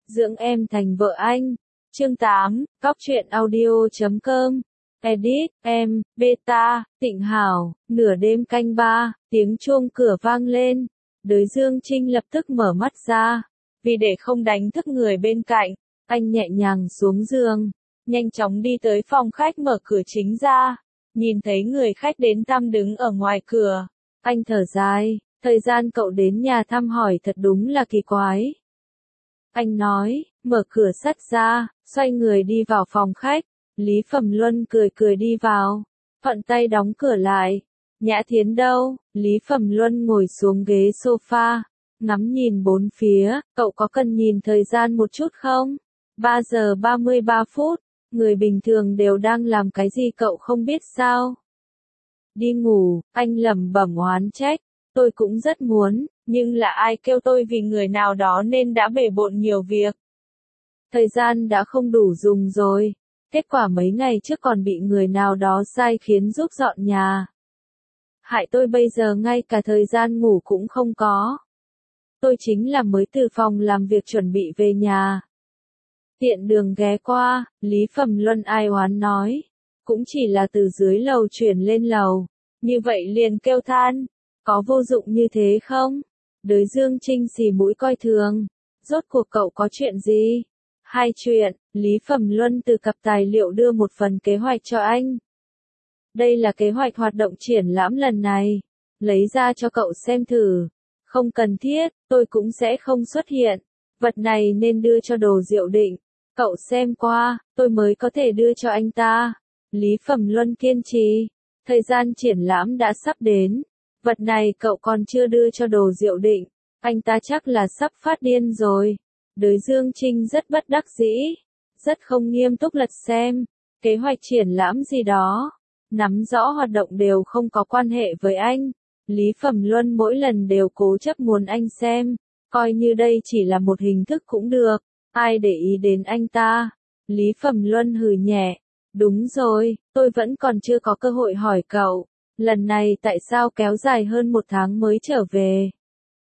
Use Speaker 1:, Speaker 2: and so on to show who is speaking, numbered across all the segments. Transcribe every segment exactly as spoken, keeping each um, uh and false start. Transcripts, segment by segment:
Speaker 1: Dưỡng em thành vợ anh. Chương tám, Cóc truyện audio chấm com. Edit, em, beta, Tịnh Hảo, nửa đêm canh ba, tiếng chuông cửa vang lên. Đới Dương Trinh lập tức mở mắt ra. Vì để không đánh thức người bên cạnh, anh nhẹ nhàng xuống giường, nhanh chóng đi tới phòng khách mở cửa chính ra. Nhìn thấy người khách đến thăm đứng ở ngoài cửa, anh thở dài, thời gian cậu đến nhà thăm hỏi thật đúng là kỳ quái. Anh nói, mở cửa sắt ra, xoay người đi vào phòng khách. Lý Phẩm Luân cười cười đi vào, thuận tay đóng cửa lại. Nhã Thiến đâu? Lý Phẩm Luân ngồi xuống ghế sofa, ngắm nhìn bốn phía, cậu có cần nhìn thời gian một chút không? ba giờ ba mươi ba phút, người bình thường đều đang làm cái gì cậu không biết sao? Đi ngủ, anh lẩm bẩm oán trách, tôi cũng rất muốn, nhưng là ai kêu tôi vì người nào đó nên đã bể bộn nhiều việc. Thời gian đã không đủ dùng rồi. Kết quả mấy ngày trước còn bị người nào đó sai khiến giúp dọn nhà. Hại tôi bây giờ ngay cả thời gian ngủ cũng không có. Tôi chính là mới từ phòng làm việc chuẩn bị về nhà. Tiện đường ghé qua, Lý Phẩm Luân ai oán nói. Cũng chỉ là từ dưới lầu chuyển lên lầu. Như vậy liền kêu than. Có vô dụng như thế không? Đới Dương Trinh xì mũi coi thường. Rốt cuộc cậu có chuyện gì? Hai chuyện, Lý Phẩm Luân từ cặp tài liệu đưa một phần kế hoạch cho anh. Đây là kế hoạch hoạt động triển lãm lần này. Lấy ra cho cậu xem thử. Không cần thiết, tôi cũng sẽ không xuất hiện. Vật này nên đưa cho Đồ Diệu Định. Cậu xem qua, tôi mới có thể đưa cho anh ta. Lý Phẩm Luân kiên trì. Thời gian triển lãm đã sắp đến. Vật này cậu còn chưa đưa cho Đồ Diệu Định. Anh ta chắc là sắp phát điên rồi. Đới Dương Trinh rất bất đắc dĩ, rất không nghiêm túc lật xem, kế hoạch triển lãm gì đó, nắm rõ hoạt động đều không có quan hệ với anh. Lý Phẩm Luân mỗi lần đều cố chấp muốn anh xem, coi như đây chỉ là một hình thức cũng được, ai để ý đến anh ta. Lý Phẩm Luân hừ nhẹ, đúng rồi, tôi vẫn còn chưa có cơ hội hỏi cậu, lần này tại sao kéo dài hơn một tháng mới trở về?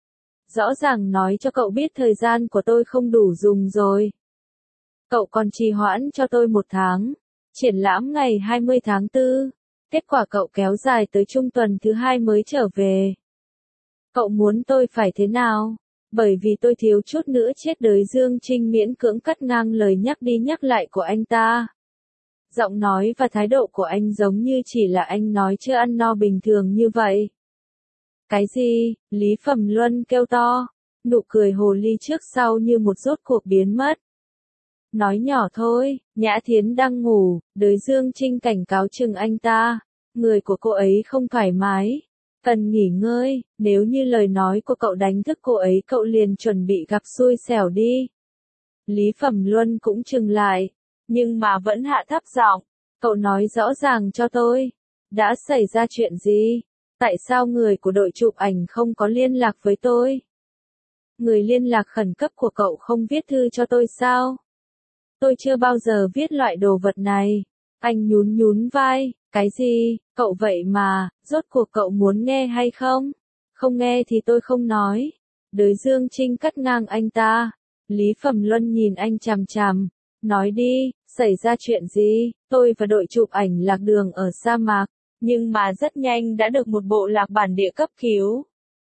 Speaker 1: Rõ ràng nói cho cậu biết thời gian của tôi không đủ dùng rồi. Cậu còn trì hoãn cho tôi một tháng. Triển lãm ngày hai mươi tháng tư. Kết quả cậu kéo dài tới trung tuần thứ hai mới trở về. Cậu muốn tôi phải thế nào? Bởi vì tôi thiếu chút nữa chết. Đới Dương Trinh miễn cưỡng cắt ngang lời nhắc đi nhắc lại của anh ta. Giọng nói và thái độ của anh giống như chỉ là anh nói chưa ăn no bình thường như vậy. Cái gì? Lý Phẩm Luân kêu to. Nụ cười hồ ly trước sau như một rốt cuộc biến mất. Nói nhỏ thôi, Nhã Thiến đang ngủ, Đới Dương Trinh cảnh cáo chừng anh ta. Người của cô ấy không thoải mái. Cần nghỉ ngơi, nếu như lời nói của cậu đánh thức cô ấy cậu liền chuẩn bị gặp xui xẻo đi. Lý Phẩm Luân cũng chừng lại, nhưng mà vẫn hạ thấp giọng. Cậu nói rõ ràng cho tôi. Đã xảy ra chuyện gì? Tại sao người của đội chụp ảnh không có liên lạc với tôi? Người liên lạc khẩn cấp của cậu không viết thư cho tôi sao? Tôi chưa bao giờ viết loại đồ vật này. Anh nhún nhún vai, cái gì, cậu vậy mà, rốt cuộc cậu muốn nghe hay không? Không nghe thì tôi không nói. Đới Dương Trinh cắt ngang anh ta. Lý Phẩm Luân nhìn anh chằm chằm, nói đi, xảy ra chuyện gì? Tôi và đội chụp ảnh lạc đường ở sa mạc. Nhưng mà rất nhanh đã được một bộ lạc bản địa cấp cứu.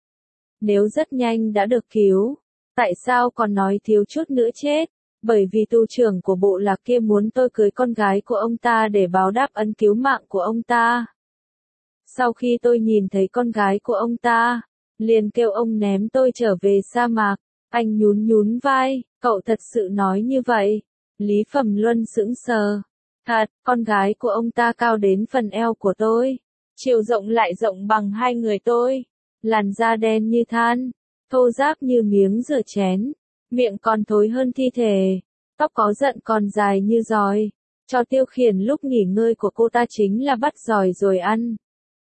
Speaker 1: Nếu rất nhanh đã được cứu, tại sao còn nói thiếu chút nữa chết? Bởi vì tu trưởng của bộ lạc kia muốn tôi cưới con gái của ông ta để báo đáp ân cứu mạng của ông ta. Sau khi tôi nhìn thấy con gái của ông ta, liền kêu ông ném tôi trở về sa mạc. Anh nhún nhún vai, cậu thật sự nói như vậy? Lý Phẩm Luân sững sờ. Thật, con gái của ông ta cao đến phần eo của tôi. Chiều rộng lại rộng bằng hai người tôi. Làn da đen như than. Thô ráp như miếng rửa chén. Miệng còn thối hơn thi thể. Tóc có giận còn dài như giòi. Cho tiêu khiển lúc nghỉ ngơi của cô ta chính là bắt giòi rồi ăn.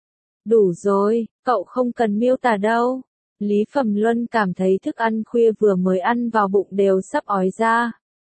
Speaker 1: Đủ rồi, cậu không cần miêu tả đâu. Lý Phẩm Luân cảm thấy thức ăn khuya vừa mới ăn vào bụng đều sắp ói ra.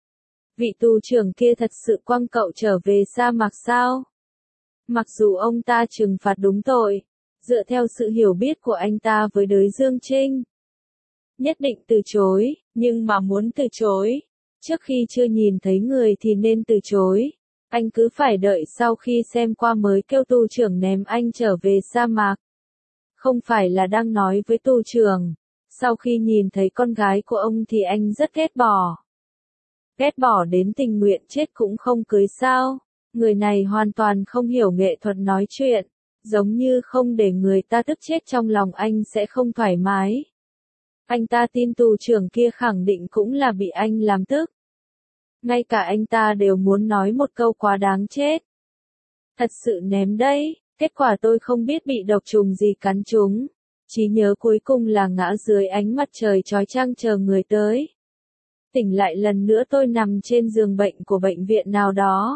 Speaker 1: Vị tù trưởng kia thật sự quăng cậu trở về sa mạc sao? Mặc dù ông ta trừng phạt đúng tội, dựa theo sự hiểu biết của anh ta với Đới Dương Trinh, nhất định từ chối, nhưng mà muốn từ chối, Trước khi chưa nhìn thấy người thì nên từ chối. Anh cứ phải đợi sau khi xem qua mới kêu tu trưởng ném anh trở về sa mạc. Không phải là đang nói với tu trưởng. Sau khi nhìn thấy con gái của ông thì anh rất ghét bỏ. Ghét bỏ đến tình nguyện chết cũng không cưới sao. Người này hoàn toàn không hiểu nghệ thuật nói chuyện. Giống như không để người ta tức chết trong lòng anh sẽ không thoải mái. Anh ta tin tù trưởng kia khẳng định cũng là bị anh làm tức. Ngay cả anh ta đều muốn nói một câu quá đáng chết. Thật sự ném đấy, kết quả tôi không biết bị độc trùng gì cắn trúng. Chỉ nhớ cuối cùng là ngã dưới ánh mặt trời chói chang chờ người tới. Tỉnh lại lần nữa tôi nằm trên giường bệnh của bệnh viện nào đó.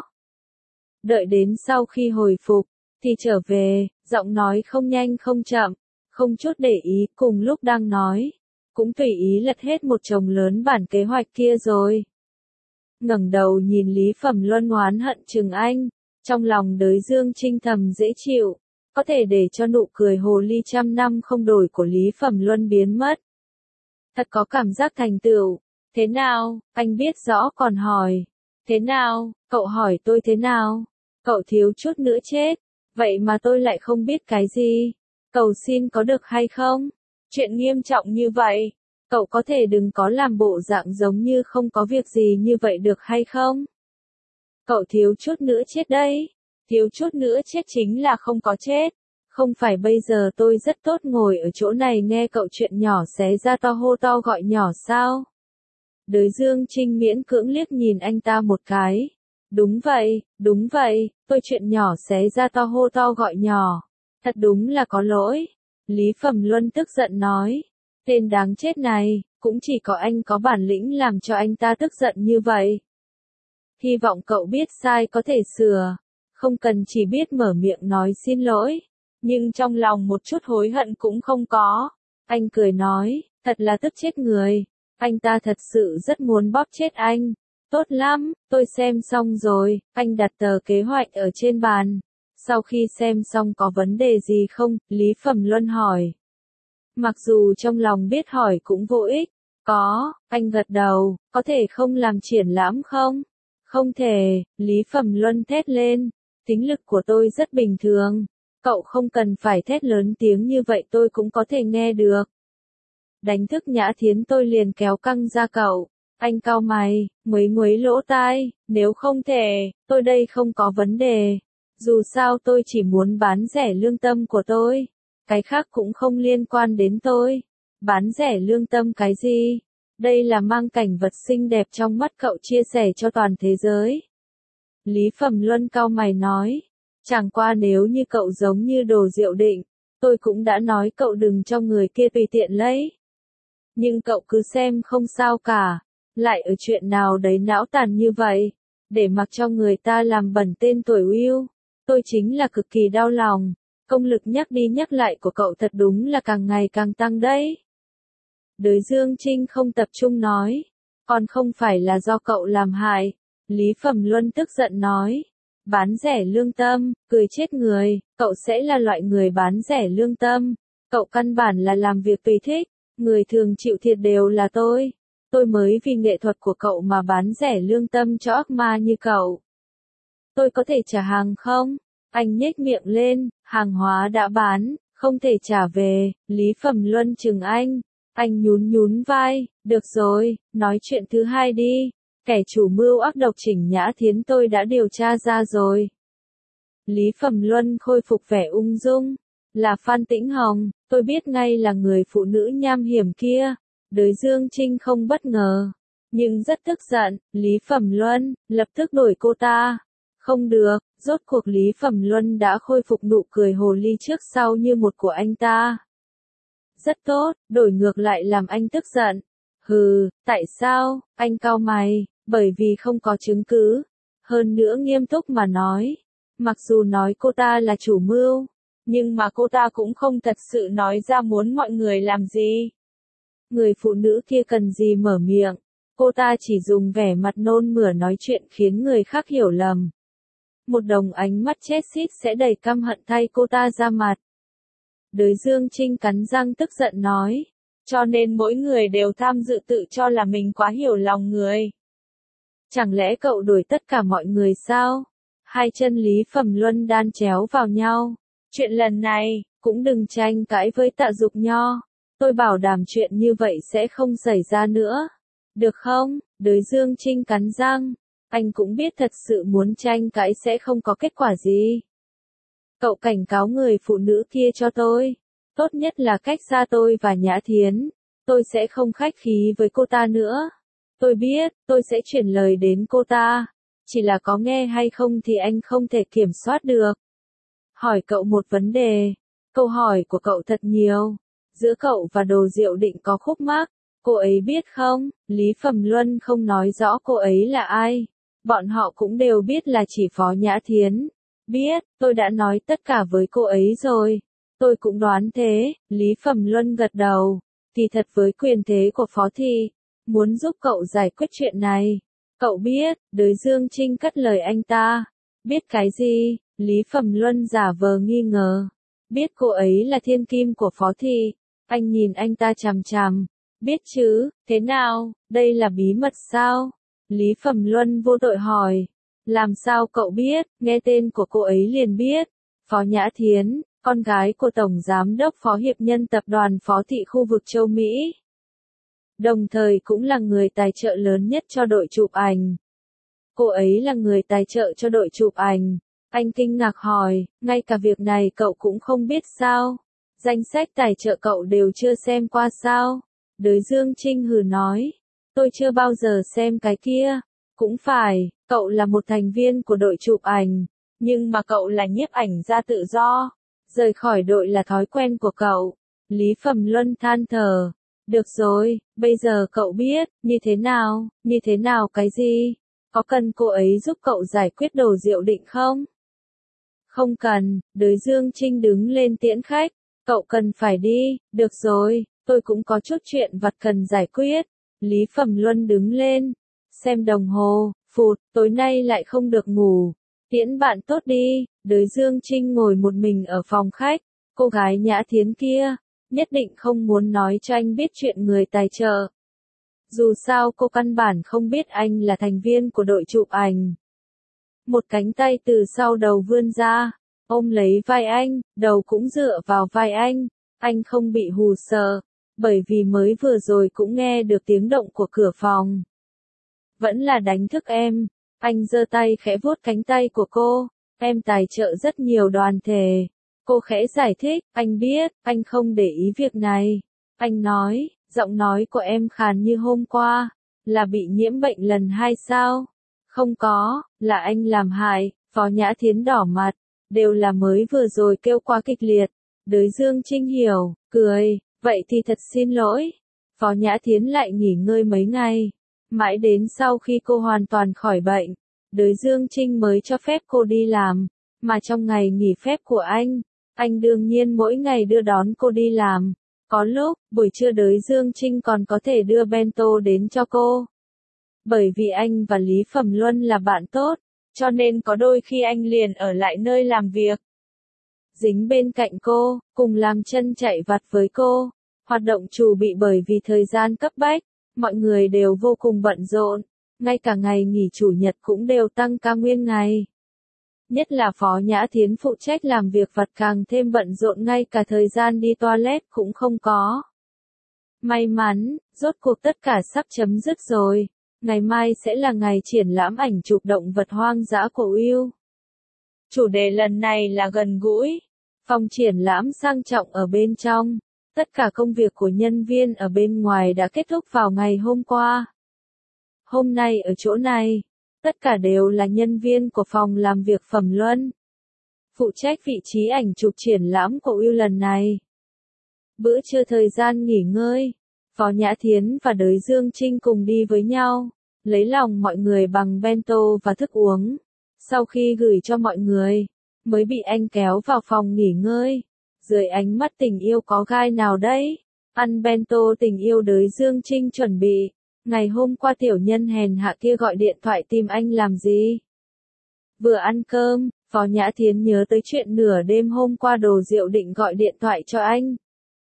Speaker 1: Đợi đến sau khi hồi phục, thì trở về, giọng nói không nhanh không chậm, không chút để ý, cùng lúc đang nói, cũng tùy ý lật hết một chồng lớn bản kế hoạch kia rồi. Ngẩng đầu nhìn Lý Phẩm Luân oán hận chừng anh, trong lòng đới Dương Trinh thầm dễ chịu, có thể để cho nụ cười hồ ly trăm năm không đổi của Lý Phẩm Luân biến mất. Thật có cảm giác thành tựu. Thế nào, anh biết rõ còn hỏi. Thế nào, cậu hỏi tôi thế nào? Cậu thiếu chút nữa chết. Vậy mà tôi lại không biết cái gì. Cầu xin có được hay không? Chuyện nghiêm trọng như vậy. Cậu có thể đừng có làm bộ dạng giống như không có việc gì như vậy được hay không? Cậu thiếu chút nữa chết đấy. Thiếu chút nữa chết chính là không có chết. Không phải bây giờ tôi rất tốt ngồi ở chỗ này nghe cậu chuyện nhỏ xé ra to hô to gọi nhỏ sao? Đới Dương Trinh miễn cưỡng liếc nhìn anh ta một cái. Đúng vậy, đúng vậy, tôi chuyện nhỏ xé ra to hô to gọi nhỏ. Thật đúng là có lỗi. Lý Phẩm Luân tức giận nói. Tên đáng chết này, cũng chỉ có anh có bản lĩnh làm cho anh ta tức giận như vậy. Hy vọng cậu biết sai có thể sửa. Không cần chỉ biết mở miệng nói xin lỗi. Nhưng trong lòng một chút hối hận cũng không có. Anh cười nói, thật là tức chết người. Anh ta thật sự rất muốn bóp chết anh. Tốt lắm, tôi xem xong rồi, anh đặt tờ kế hoạch ở trên bàn. Sau khi xem xong có vấn đề gì không, Lý Phẩm Luân hỏi. Mặc dù trong lòng biết hỏi cũng vô ích. Có, anh gật đầu, có thể không làm triển lãm không? Không thể, Lý Phẩm Luân thét lên. Tính lực của tôi rất bình thường. Cậu không cần phải thét lớn tiếng như vậy tôi cũng có thể nghe được. Đánh thức Nhã Thiến tôi liền kéo căng ra cậu. Anh cau mày, nguấy nguấy lỗ tai, nếu không thể, tôi đây không có vấn đề. Dù sao tôi chỉ muốn bán rẻ lương tâm của tôi. Cái khác cũng không liên quan đến tôi. Bán rẻ lương tâm cái gì? Đây là mang cảnh vật xinh đẹp trong mắt cậu chia sẻ cho toàn thế giới. Lý Phẩm Luân cau mày nói. Chẳng qua nếu như cậu giống như Đồ Diệu Định, tôi cũng đã nói cậu đừng cho người kia tùy tiện lấy. Nhưng cậu cứ xem không sao cả. Lại ở chuyện nào đấy não tàn như vậy. Để mặc cho người ta làm bẩn tên tuổi Will. Tôi chính là cực kỳ đau lòng. Công lực nhắc đi nhắc lại của cậu thật đúng là càng ngày càng tăng đấy. Đới Dương Trinh không tập trung nói. Còn không phải là do cậu làm hại. Lý Phẩm Luân tức giận nói. Bán rẻ lương tâm, cười chết người. Cậu sẽ là loại người bán rẻ lương tâm. Cậu căn bản là làm việc tùy thích. Người thường chịu thiệt đều là tôi. Tôi mới vì nghệ thuật của cậu mà bán rẻ lương tâm cho ác ma như cậu. Tôi có thể trả hàng không? Anh nhếch miệng lên, hàng hóa đã bán, không thể trả về. Lý Phẩm Luân chừng anh. Anh nhún nhún vai, được rồi, nói chuyện thứ hai đi. Kẻ chủ mưu ác độc Chỉnh Nhã Thiến tôi đã điều tra ra rồi. Lý Phẩm Luân khôi phục vẻ ung dung. Là Phan Tĩnh Hồng, tôi biết ngay là người phụ nữ nham hiểm kia. Đới Dương Trinh không bất ngờ, nhưng rất tức giận. Lý Phẩm Luân, lập tức đuổi cô ta. Không được, rốt cuộc Lý Phẩm Luân đã khôi phục nụ cười hồ ly trước sau như một của anh ta. Rất tốt, đổi ngược lại làm anh tức giận. Hừ, tại sao? Anh cau mày, bởi vì không có chứng cứ. Hơn nữa nghiêm túc mà nói. Mặc dù nói cô ta là chủ mưu, nhưng mà cô ta cũng không thật sự nói ra muốn mọi người làm gì. Người phụ nữ kia cần gì mở miệng. Cô ta chỉ dùng vẻ mặt nôn mửa nói chuyện khiến người khác hiểu lầm. Một đồng ánh mắt chết xít sẽ đầy căm hận thay cô ta ra mặt. Đới Dương Trinh cắn răng tức giận nói. Cho nên mỗi người đều tham dự tự cho là mình quá hiểu lòng người. Chẳng lẽ cậu đuổi tất cả mọi người sao? Hai chân Lý Phẩm Luân đan chéo vào nhau. Chuyện lần này, cũng đừng tranh cãi với Tạ Dục Nho. Tôi bảo đảm chuyện như vậy sẽ không xảy ra nữa. Được không? Đới Dương Trinh cắn răng. Anh cũng biết thật sự muốn tranh cãi sẽ không có kết quả gì. Cậu cảnh cáo người phụ nữ kia cho tôi. Tốt nhất là cách xa tôi và Nhã Thiến. Tôi sẽ không khách khí với cô ta nữa. Tôi biết, tôi sẽ chuyển lời đến cô ta. Chỉ là có nghe hay không thì anh không thể kiểm soát được. Hỏi cậu một vấn đề. Câu hỏi của cậu thật nhiều. Giữa cậu và Đồ Diệu Định có khúc mắc. Cô ấy biết không? Lý Phẩm Luân không nói rõ cô ấy là ai. Bọn họ cũng đều biết là chỉ Phó Nhã Thiến. Biết, tôi đã nói tất cả với cô ấy rồi. Tôi cũng đoán thế, Lý Phẩm Luân gật đầu. Kỳ thật với quyền thế của Phó Thị, muốn giúp cậu giải quyết chuyện này. Cậu biết, Đới Dương Trinh cắt lời anh ta. Biết cái gì? Lý Phẩm Luân giả vờ nghi ngờ. Biết cô ấy là thiên kim của Phó Thị. Anh nhìn anh ta chằm chằm. Biết chứ, thế nào, đây là bí mật sao? Lý Phẩm Luân vô tội hỏi. Làm sao cậu biết, nghe tên của cô ấy liền biết. Phó Nhã Thiến, con gái của Tổng Giám đốc Phó Hiệp nhân Tập đoàn Phó Thị khu vực châu Mỹ. Đồng thời cũng là người tài trợ lớn nhất cho đội chụp ảnh. Cô ấy là người tài trợ cho đội chụp ảnh. Anh kinh ngạc hỏi, ngay cả việc này cậu cũng không biết sao? Danh sách tài trợ cậu đều chưa xem qua sao? Đới Dương Trinh hừ nói, tôi chưa bao giờ xem cái kia. Cũng phải, cậu là một thành viên của đội chụp ảnh, nhưng mà cậu là nhiếp ảnh gia tự do. Rời khỏi đội là thói quen của cậu. Lý Phẩm Luân than thở. Được rồi, bây giờ cậu biết, như thế nào, như thế nào cái gì? Có cần cô ấy giúp cậu giải quyết Đồ Diệu Định không? Không cần, Đới Dương Trinh đứng lên tiễn khách. Cậu cần phải đi, được rồi, tôi cũng có chút chuyện vặt cần giải quyết. Lý Phẩm Luân đứng lên, xem đồng hồ, phụt, tối nay lại không được ngủ. Tiễn bạn tốt đi, Đới Dương Trinh ngồi một mình ở phòng khách. Cô gái Nhã Thiến kia, nhất định không muốn nói cho anh biết chuyện người tài trợ. Dù sao cô căn bản không biết anh là thành viên của đội chụp ảnh. Một cánh tay từ sau đầu vươn ra, ôm lấy vai anh, đầu cũng dựa vào vai anh. Anh không bị hù sợ, bởi vì mới vừa rồi cũng nghe được tiếng động của cửa phòng. Vẫn là đánh thức em. Anh giơ tay khẽ vuốt cánh tay của cô. Em tài trợ rất nhiều đoàn thể. Cô khẽ giải thích, anh biết, anh không để ý việc này. Anh nói, giọng nói của em khàn như hôm qua. Là bị nhiễm bệnh lần hai sao? Không có, là anh làm hại. Phó Nhã Thiến đỏ mặt. Đều là mới vừa rồi kêu quá kịch liệt. Đới Dương Trinh hiểu, cười, vậy thì thật xin lỗi. Phó Nhã Thiến lại nghỉ ngơi mấy ngày. Mãi đến sau khi cô hoàn toàn khỏi bệnh, Đới Dương Trinh mới cho phép cô đi làm. Mà trong ngày nghỉ phép của anh, anh đương nhiên mỗi ngày đưa đón cô đi làm. Có lúc, buổi trưa Đới Dương Trinh còn có thể đưa bento đến cho cô. Bởi vì anh và Lý Phẩm Luân là bạn tốt, cho nên có đôi khi anh liền ở lại nơi làm việc. Dính bên cạnh cô, cùng làm chân chạy vặt với cô. Hoạt động chủ bị bởi vì thời gian cấp bách, mọi người đều vô cùng bận rộn. Ngay cả ngày nghỉ chủ nhật cũng đều tăng ca nguyên ngày. Nhất là Phó Nhã Thiến phụ trách làm việc vặt càng thêm bận rộn, ngay cả thời gian đi toilet cũng không có. May mắn, rốt cuộc tất cả sắp chấm dứt rồi. Ngày mai sẽ là ngày triển lãm ảnh chụp động vật hoang dã của Will. Chủ đề lần này là gần gũi. Phòng triển lãm sang trọng ở bên trong. Tất cả công việc của nhân viên ở bên ngoài đã kết thúc vào ngày hôm qua. Hôm nay ở chỗ này, tất cả đều là nhân viên của phòng làm việc Phẩm Luân. Phụ trách vị trí ảnh chụp triển lãm của Will lần này. Bữa trưa thời gian nghỉ ngơi, Phó Nhã Thiến và Đới Dương Trinh cùng đi với nhau, lấy lòng mọi người bằng bento và thức uống. Sau khi gửi cho mọi người, mới bị anh kéo vào phòng nghỉ ngơi. Dưới ánh mắt tình yêu có gai nào đấy? Ăn bento tình yêu Đới Dương Trinh chuẩn bị. Ngày hôm qua tiểu nhân hèn hạ kia gọi điện thoại tìm anh làm gì? Vừa ăn cơm, Phó Nhã Thiến nhớ tới chuyện nửa đêm hôm qua Đồ Diệu Định gọi điện thoại cho anh.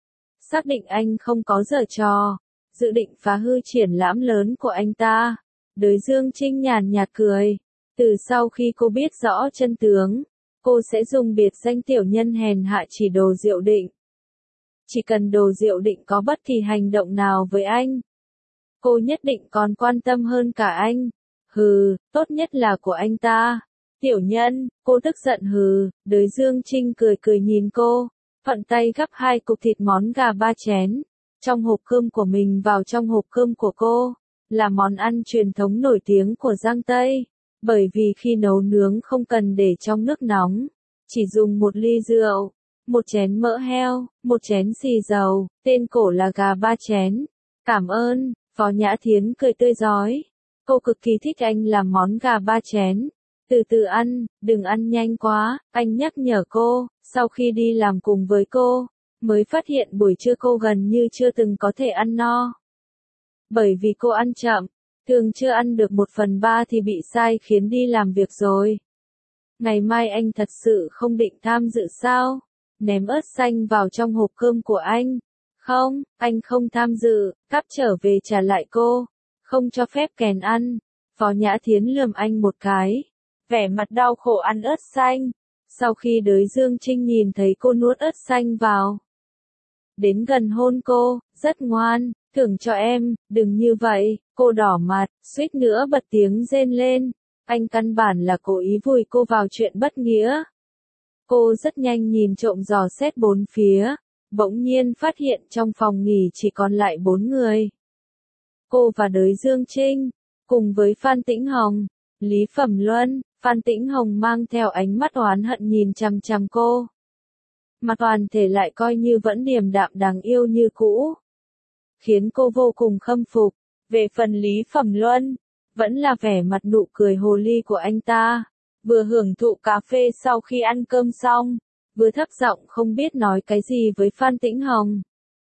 Speaker 1: Xác định anh không có giở trò, dự định phá hư triển lãm lớn của anh ta. Đới Dương Trinh nhàn nhạt cười. Từ sau khi cô biết rõ chân tướng, cô sẽ dùng biệt danh tiểu nhân hèn hạ chỉ Đồ Diệu Định. Chỉ cần Đồ Diệu Định có bất kỳ hành động nào với anh, cô nhất định còn quan tâm hơn cả anh. Hừ, tốt nhất là của anh ta. Tiểu nhân, cô tức giận hừ. Đới Dương Trinh cười cười nhìn cô, thuận tay gắp hai cục thịt món gà ba chén trong hộp cơm của mình vào trong hộp cơm của cô, là món ăn truyền thống nổi tiếng của Giang Tây, bởi vì khi nấu nướng không cần để trong nước nóng, chỉ dùng một ly rượu, một chén mỡ heo, một chén xì dầu, tên cổ là gà ba chén. Cảm ơn. Phó Nhã Thiến cười tươi rói. Cô cực kỳ thích anh làm món gà ba chén. Từ từ ăn, đừng ăn nhanh quá, anh nhắc nhở cô. Sau khi đi làm cùng với cô, mới phát hiện buổi trưa cô gần như chưa từng có thể ăn no. Bởi vì cô ăn chậm, thường chưa ăn được một phần ba thì bị sai khiến đi làm việc rồi. Ngày mai anh thật sự không định tham dự sao? Ném ớt xanh vào trong hộp cơm của anh. Không, anh không tham dự. Cắp trở về trả lại cô. Không cho phép kèn ăn. Phó Nhã Thiến lườm anh một cái, vẻ mặt đau khổ ăn ớt xanh. Sau khi Đới Dương Trinh nhìn thấy cô nuốt ớt xanh vào, đến gần hôn cô, rất ngoan, thưởng cho em, đừng như vậy. Cô đỏ mặt, suýt nữa bật tiếng rên lên. Anh căn bản là cố ý vùi cô vào chuyện bất nghĩa. Cô rất nhanh nhìn trộm dò xét bốn phía, bỗng nhiên phát hiện trong phòng nghỉ chỉ còn lại bốn người. Cô và Đới Dương Trinh, cùng với Phan Tĩnh Hồng, Lý Phẩm Luân. Phan Tĩnh Hồng mang theo ánh mắt oán hận nhìn chằm chằm cô. Mà toàn thể lại coi như vẫn điềm đạm đáng yêu như cũ, khiến cô vô cùng khâm phục. Về phần Lý Phẩm Luân, vẫn là vẻ mặt nụ cười hồ ly của anh ta, vừa hưởng thụ cà phê sau khi ăn cơm xong, vừa thấp giọng không biết nói cái gì với Phan Tĩnh Hồng,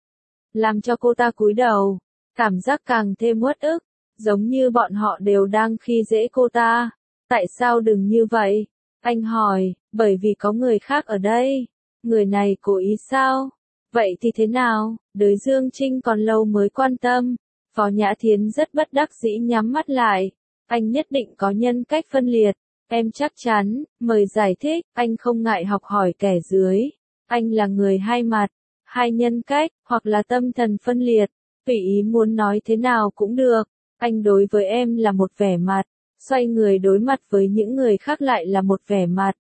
Speaker 1: làm cho cô ta cúi đầu, cảm giác càng thêm uất ức, giống như bọn họ đều đang khi dễ cô ta. Tại sao đừng như vậy? Anh hỏi. Bởi vì có người khác ở đây. Người này cố ý sao? Vậy thì thế nào? Đới Dương Trinh còn lâu mới quan tâm. Phó Nhã Thiến rất bất đắc dĩ nhắm mắt lại. Anh nhất định có nhân cách phân liệt. Em chắc chắn. Mời giải thích. Anh không ngại học hỏi kẻ dưới. Anh là người hai mặt, hai nhân cách, hoặc là tâm thần phân liệt. Tùy ý muốn nói thế nào cũng được. Anh đối với em là một vẻ mặt, xoay người đối mặt với những người khác lại là một vẻ mặt.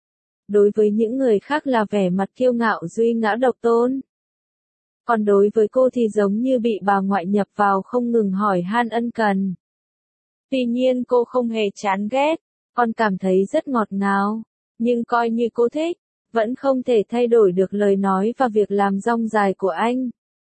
Speaker 1: Đối với những người khác là vẻ mặt kiêu ngạo duy ngã độc tôn. Còn đối với cô thì giống như bị bà ngoại nhập vào không ngừng hỏi han ân cần. Tuy nhiên cô không hề chán ghét, còn cảm thấy rất ngọt ngào. Nhưng coi như cô thích, vẫn không thể thay đổi được lời nói và việc làm dong dài của anh.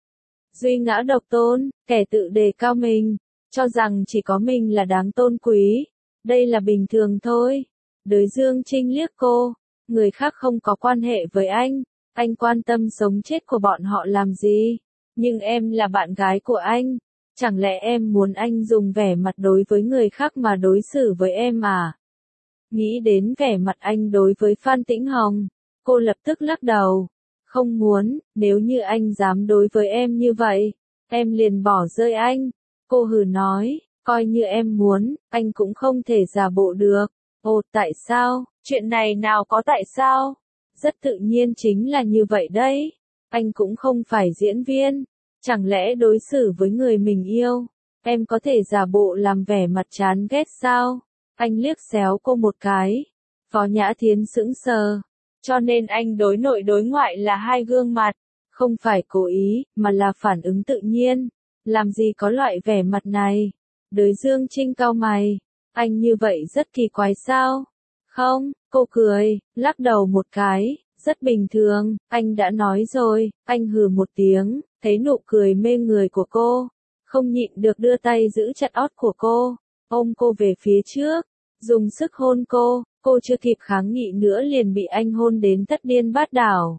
Speaker 1: Duy ngã độc tôn, kẻ tự đề cao mình, cho rằng chỉ có mình là đáng tôn quý. Đây là bình thường thôi. Đới Dương Trinh liếc cô. Người khác không có quan hệ với anh. Anh quan tâm sống chết của bọn họ làm gì? Nhưng em là bạn gái của anh. Chẳng lẽ em muốn anh dùng vẻ mặt đối với người khác mà đối xử với em à? Nghĩ đến vẻ mặt anh đối với Phan Tĩnh Hồng, cô lập tức lắc đầu. Không muốn, nếu như anh dám đối với em như vậy, em liền bỏ rơi anh. Cô hừ nói, coi như em muốn, anh cũng không thể giả bộ được. Ồ, tại sao? Chuyện này nào có tại sao? Rất tự nhiên chính là như vậy đấy. Anh cũng không phải diễn viên. Chẳng lẽ đối xử với người mình yêu, em có thể giả bộ làm vẻ mặt chán ghét sao? Anh liếc xéo cô một cái. Phó Nhã Thiến sững sờ. Cho nên anh đối nội đối ngoại là hai gương mặt. Không phải cố ý, mà là phản ứng tự nhiên. Làm gì có loại vẻ mặt này? Đới Dương Trinh cau mày. Anh như vậy rất kỳ quái sao? Không, cô cười, lắc đầu một cái. Rất bình thường, anh đã nói rồi. Anh hừ một tiếng, thấy nụ cười mê người của cô, không nhịn được đưa tay giữ chặt ót của cô, ôm cô về phía trước, dùng sức hôn cô. Cô chưa kịp kháng nghị nữa liền bị anh hôn đến thất điên bát đảo.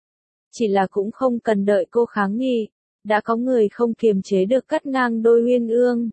Speaker 1: Chỉ là cũng không cần đợi cô kháng nghị, đã có người không kiềm chế được cắt ngang đôi uyên ương.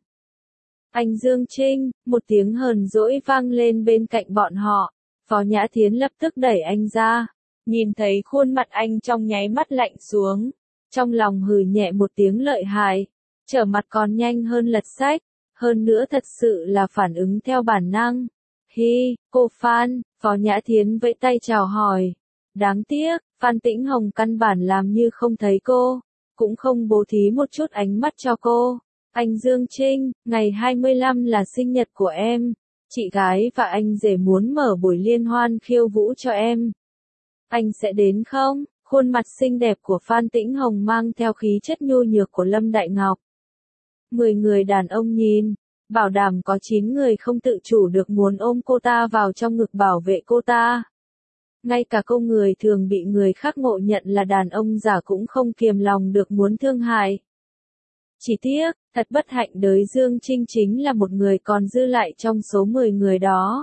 Speaker 1: Anh Dương Trinh, một tiếng hờn dỗi vang lên bên cạnh bọn họ. Phó Nhã Thiến lập tức đẩy anh ra, nhìn thấy khuôn mặt anh trong nháy mắt lạnh xuống, trong lòng hừ nhẹ một tiếng lợi hại, trở mặt còn nhanh hơn lật sách. Hơn nữa thật sự là phản ứng theo bản năng. Hi, cô Phan, Phó Nhã Thiến vẫy tay chào hỏi. Đáng tiếc, Phan Tĩnh Hồng căn bản làm như không thấy cô, cũng không bố thí một chút ánh mắt cho cô. Anh Dương Trinh, ngày hai mươi lăm là sinh nhật của em. Chị gái và anh rể muốn mở buổi liên hoan khiêu vũ cho em. Anh sẽ đến không? Khuôn mặt xinh đẹp của Phan Tĩnh Hồng mang theo khí chất nhu nhược của Lâm Đại Ngọc. Mười người đàn ông nhìn, bảo đảm có chín người không tự chủ được muốn ôm cô ta vào trong ngực bảo vệ cô ta. Ngay cả câu người thường bị người khác ngộ nhận là đàn ông giả cũng không kiềm lòng được muốn thương hại. Chỉ tiếc, thật bất hạnh đời Dương Trinh chính là một người còn dư lại trong số mười người đó.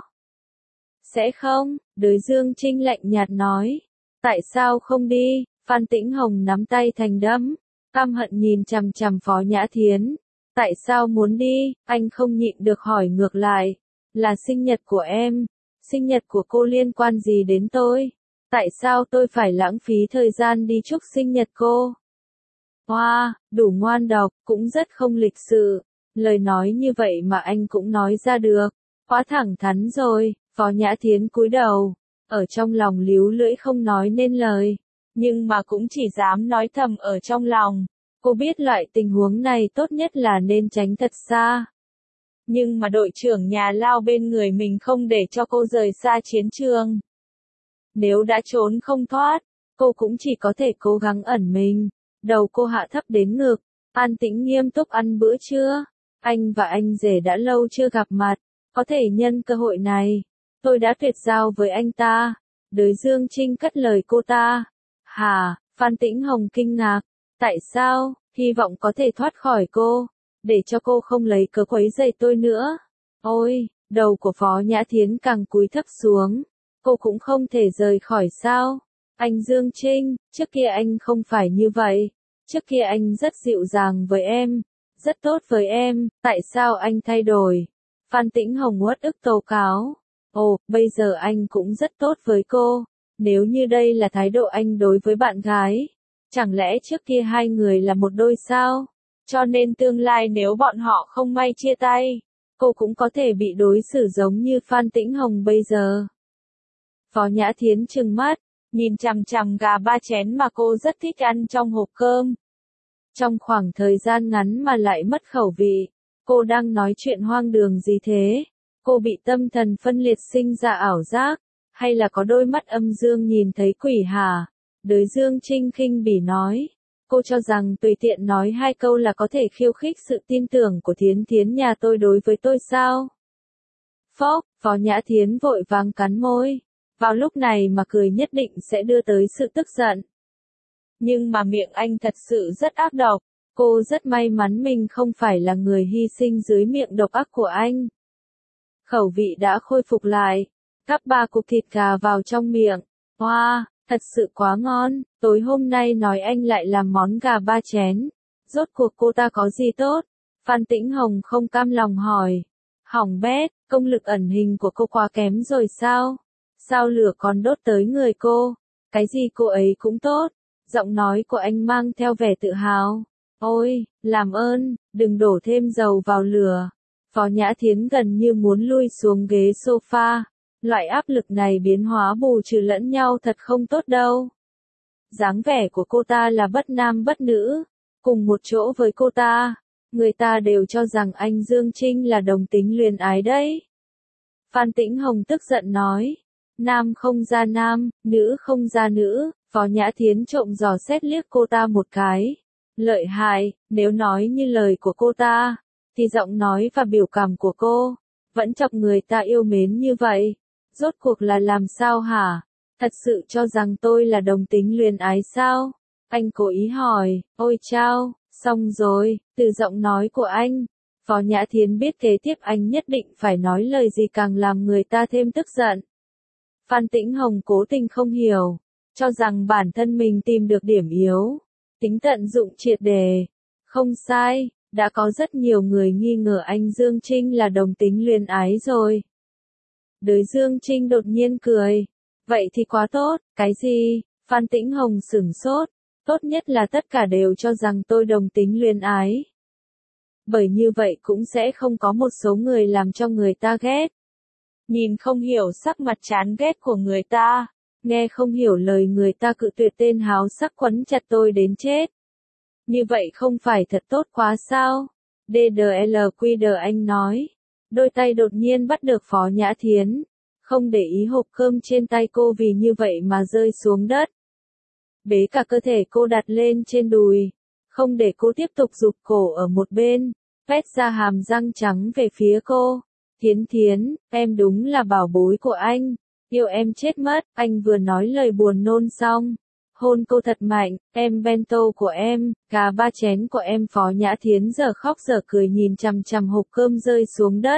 Speaker 1: Sẽ không, đời Dương Trinh lạnh nhạt nói. Tại sao không đi? Phan Tĩnh Hồng nắm tay thành đấm, căm hận nhìn chằm chằm Phó Nhã Thiến. Tại sao muốn đi? Anh không nhịn được hỏi ngược lại. Là sinh nhật của em. Sinh nhật của cô liên quan gì đến tôi? Tại sao tôi phải lãng phí thời gian đi chúc sinh nhật cô? Hoa, wow, đủ ngoan độc, cũng rất không lịch sự. Lời nói như vậy mà anh cũng nói ra được. Quá thẳng thắn rồi. Phó Nhã Thiến cúi đầu, ở trong lòng líu lưỡi không nói nên lời, nhưng mà cũng chỉ dám nói thầm ở trong lòng. Cô biết loại tình huống này tốt nhất là nên tránh thật xa. Nhưng mà đội trưởng nhà lao bên người mình không để cho cô rời xa chiến trường. Nếu đã trốn không thoát, cô cũng chỉ có thể cố gắng ẩn mình. Đầu cô hạ thấp đến ngực, an tĩnh nghiêm túc ăn bữa trưa. Anh và anh rể đã lâu chưa gặp mặt, có thể nhân cơ hội này. Tôi đã tuyệt giao với anh ta. Đới Dương Trinh cất lời cô ta. Hả? Phan Tĩnh Hồng kinh ngạc. Tại sao? Hy vọng có thể thoát khỏi cô, để cho cô không lấy cớ quấy rầy tôi nữa. Ôi, đầu của Phó Nhã Thiến càng cúi thấp xuống. Cô cũng không thể rời khỏi sao? Anh Dương Trinh, trước kia anh không phải như vậy. Trước kia anh rất dịu dàng với em, rất tốt với em, tại sao anh thay đổi? Phan Tĩnh Hồng uất ức tố cáo. Ồ, bây giờ anh cũng rất tốt với cô. Nếu như đây là thái độ anh đối với bạn gái, chẳng lẽ trước kia hai người là một đôi sao? Cho nên tương lai nếu bọn họ không may chia tay, cô cũng có thể bị đối xử giống như Phan Tĩnh Hồng bây giờ. Phó Nhã Thiến trừng mắt, nhìn chằm chằm gà ba chén mà cô rất thích ăn trong hộp cơm. Trong khoảng thời gian ngắn mà lại mất khẩu vị, cô đang nói chuyện hoang đường gì thế? Cô bị tâm thần phân liệt sinh ra ảo giác, hay là có đôi mắt âm dương nhìn thấy quỷ hả? Đới Dương Trinh khinh bỉ nói. Cô cho rằng tùy tiện nói hai câu là có thể khiêu khích sự tin tưởng của Thiến Thiến nhà tôi đối với tôi sao? Phốc, Phó Nhã Thiến vội vàng cắn môi. Vào lúc này mà cười nhất định sẽ đưa tới sự tức giận. Nhưng mà miệng anh thật sự rất ác độc. Cô rất may mắn mình không phải là người hy sinh dưới miệng độc ác của anh. Khẩu vị đã khôi phục lại. Cắp ba cục thịt gà vào trong miệng. Wow, thật sự quá ngon. Tối hôm nay nói anh lại làm món gà ba chén. Rốt cuộc cô ta có gì tốt? Phan Tĩnh Hồng không cam lòng hỏi. Hỏng bét, công lực ẩn hình của cô quá kém rồi sao? Sao lửa còn đốt tới người cô? Cái gì cô ấy cũng tốt. Giọng nói của anh mang theo vẻ tự hào. Ôi, làm ơn, đừng đổ thêm dầu vào lửa. Phó Nhã Thiến gần như muốn lui xuống ghế sofa. Loại áp lực này biến hóa bù trừ lẫn nhau thật không tốt đâu. Dáng vẻ của cô ta là bất nam bất nữ. Cùng một chỗ với cô ta, người ta đều cho rằng anh Dương Trinh là đồng tính luyến ái đấy. Phan Tĩnh Hồng tức giận nói. Nam không ra nam, nữ không ra nữ. Phó Nhã Thiến trộm dò xét liếc cô ta một cái. Lợi hại, nếu nói như lời của cô ta, thì giọng nói và biểu cảm của cô vẫn chọc người ta yêu mến như vậy. Rốt cuộc là làm sao hả? Thật sự cho rằng tôi là đồng tính luyến ái sao? Anh cố ý hỏi. Ôi chao, xong rồi. Từ giọng nói của anh, Phó Nhã Thiến biết kế tiếp anh nhất định phải nói lời gì càng làm người ta thêm tức giận. Phan Tĩnh Hồng cố tình không hiểu, cho rằng bản thân mình tìm được điểm yếu, tính tận dụng triệt đề. Không sai, đã có rất nhiều người nghi ngờ anh Dương Trinh là đồng tính luyến ái rồi. Đới Dương Trinh đột nhiên cười. Vậy thì quá tốt, cái gì? Phan Tĩnh Hồng sửng sốt. Tốt nhất là tất cả đều cho rằng tôi đồng tính luyến ái. Bởi như vậy cũng sẽ không có một số người làm cho người ta ghét. Nhìn không hiểu sắc mặt chán ghét của người ta, nghe không hiểu lời người ta cự tuyệt tên háo sắc quấn chặt tôi đến chết. Như vậy không phải thật tốt quá sao? đê đê lờ quy đê anh nói. Đôi tay đột nhiên bắt được Phó Nhã Thiến. Không để ý hộp cơm trên tay cô vì như vậy mà rơi xuống đất. Bế cả cơ thể cô đặt lên trên đùi. Không để cô tiếp tục rụt cổ ở một bên. Vét ra hàm răng trắng về phía cô. Thiến Thiến, em đúng là bảo bối của anh. Yêu em chết mất. Anh vừa nói lời buồn nôn xong. Hôn cô thật mạnh, em bento của em, cả ba chén của em. Phó Nhã Thiến giờ khóc giờ cười nhìn chằm chằm hộp cơm rơi xuống đất.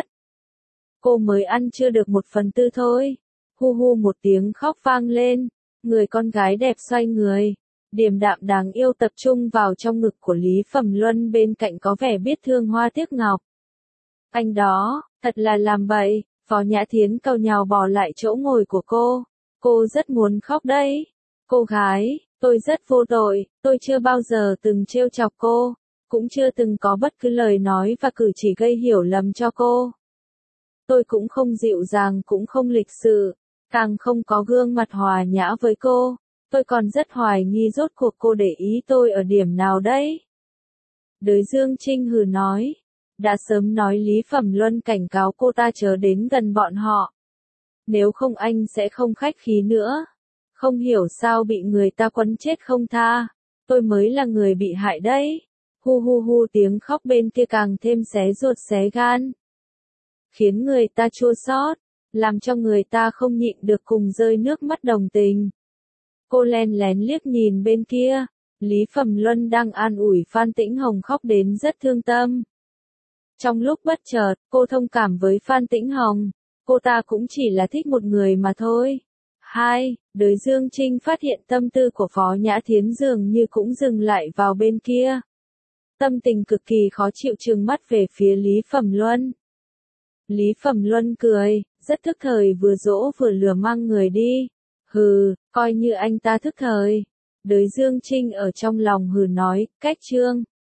Speaker 1: Cô mới ăn chưa được một phần tư thôi. Hu hu một tiếng khóc vang lên. Người con gái đẹp xoay người. Điềm đạm đáng yêu tập trung vào trong ngực của Lý Phẩm Luân bên cạnh có vẻ biết thương hoa tiếc ngọc. Anh đó, thật là làm bậy. Phó Nhã Thiến cầu nhào bỏ lại chỗ ngồi của cô. Cô rất muốn khóc đấy. Cô gái, tôi rất vô tội, tôi chưa bao giờ từng trêu chọc cô, cũng chưa từng có bất cứ lời nói và cử chỉ gây hiểu lầm cho cô. Tôi cũng không dịu dàng cũng không lịch sự, càng không có gương mặt hòa nhã với cô. Tôi còn rất hoài nghi rốt cuộc cô để ý tôi ở điểm nào đấy. Đới Dương Trinh hừ nói. Đã sớm nói Lý Phẩm Luân cảnh cáo cô ta chớ đến gần bọn họ. Nếu không anh sẽ không khách khí nữa. Không hiểu sao bị người ta quấn chết không tha. Tôi mới là người bị hại đấy. Hu hu hu tiếng khóc bên kia càng thêm xé ruột xé gan. Khiến người ta chua xót, làm cho người ta không nhịn được cùng rơi nước mắt đồng tình. Cô len lén liếc nhìn bên kia. Lý Phẩm Luân đang an ủi Phan Tĩnh Hồng khóc đến rất thương tâm. Trong lúc bất chợt, cô thông cảm với Phan Tĩnh Hồng. Cô ta cũng chỉ là thích một người mà thôi. Hai, Đới Dương Trinh phát hiện tâm tư của Phó Nhã Thiến dường như cũng dừng lại vào bên kia. Tâm tình cực kỳ khó chịu trừng mắt về phía Lý Phẩm Luân. Lý Phẩm Luân cười, rất thức thời vừa dỗ vừa lừa mang người đi. Hừ, coi như anh ta thức thời. Đới Dương Trinh ở trong lòng hừ nói, cách trương.